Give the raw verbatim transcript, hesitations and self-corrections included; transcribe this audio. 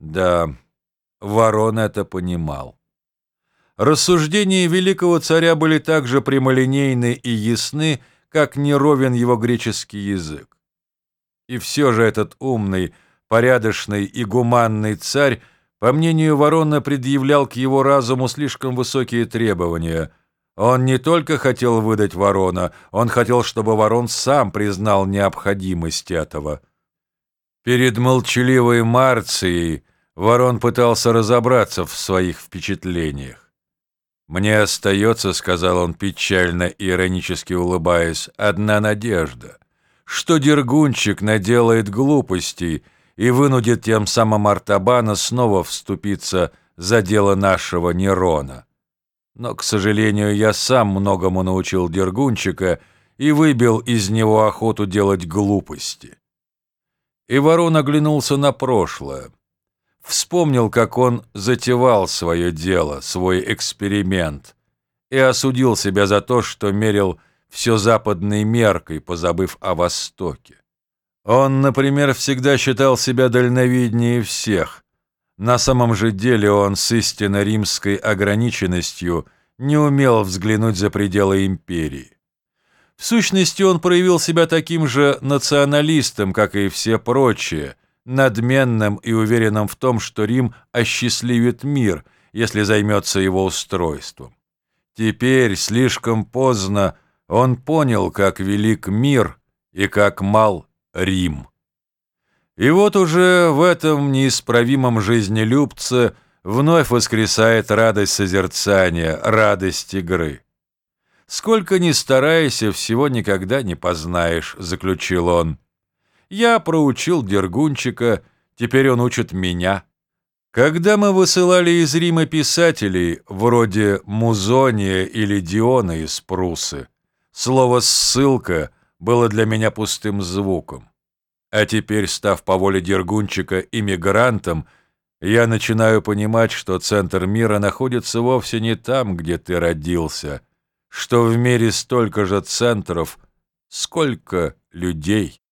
Да, Ворон это понимал. Рассуждения великого царя были так же прямолинейны и ясны, как неровен его греческий язык. И все же этот умный, порядочный и гуманный царь, по мнению Ворона, предъявлял к его разуму слишком высокие требования. Он не только хотел выдать Ворона, он хотел, чтобы Ворон сам признал необходимость этого. Перед молчаливой Марцией Ворон пытался разобраться в своих впечатлениях. «Мне остается, — сказал он, печально и иронически улыбаясь, — одна надежда, что Дергунчик наделает глупостей и вынудит тем самым Артабана снова вступиться за дело нашего Нерона. Но, к сожалению, я сам многому научил Дергунчика и выбил из него охоту делать глупости». И Ворон оглянулся на прошлое. Вспомнил, как он затевал свое дело, свой эксперимент, и осудил себя за то, что мерил все западной меркой, позабыв о Востоке. Он, например, всегда считал себя дальновиднее всех. На самом же деле он с истинно римской ограниченностью не умел взглянуть за пределы империи. В сущности, он проявил себя таким же националистом, как и все прочие, надменным и уверенным в том, что Рим осчастливит мир, если займется его устройством. Теперь, слишком поздно, он понял, как велик мир и как мал Рим. И вот уже в этом неисправимом жизнелюбце вновь воскресает радость созерцания, радость игры. «Сколько ни старайся, всего никогда не познаешь», — заключил он. «Я проучил Дергунчика, теперь он учит меня». Когда мы высылали из Рима писателей, вроде Музония или Диона из Прусы, слово «ссылка» было для меня пустым звуком. А теперь, став по воле Дергунчика иммигрантом, я начинаю понимать, что центр мира находится вовсе не там, где ты родился, что в мире столько же центров, сколько людей.